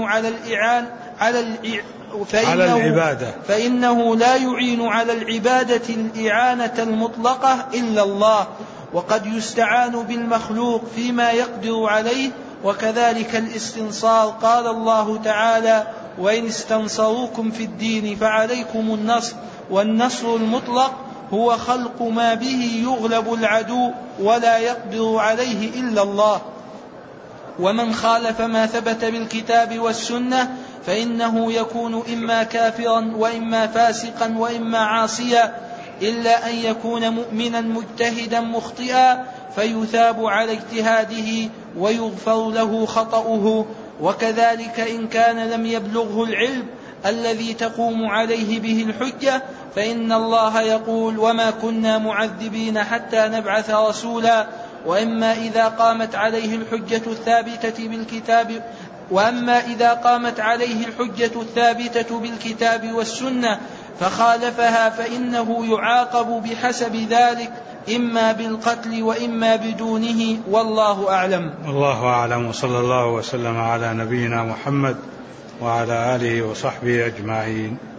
فإنه لا يعين على العبادة الإعانة المطلقة إلا الله، وقد يستعان بالمخلوق فيما يقدر عليه. وكذلك الاستنصار، قال الله تعالى: وإن استنصروكم في الدين فعليكم النصر، والنصر المطلق هو خلق ما به يغلب العدو ولا يقدر عليه إلا الله. ومن خالف ما ثبت بالكتاب والسنة فإنه يكون إما كافرا وإما فاسقا وإما عاصيا، إلا أن يكون مؤمنا مجتهدا مخطئا فيثاب على اجتهاده ويغفر له خطأه. وكذلك إن كان لم يبلغه العلم الذي تقوم عليه به الحجة، فإن الله يقول: وما كنا معذبين حتى نبعث رسولا. وإما إذا قامت عليه الحجة الثابتة بالكتاب وأما إذا قامت عليه الحجة الثابتة بالكتاب والسنة فخالفها فإنه يعاقب بحسب ذلك، إما بالقتل وإما بدونه، والله أعلم. الله أعلم، وصلى الله وسلم على نبينا محمد وعلى آله وصحبه أجمعين.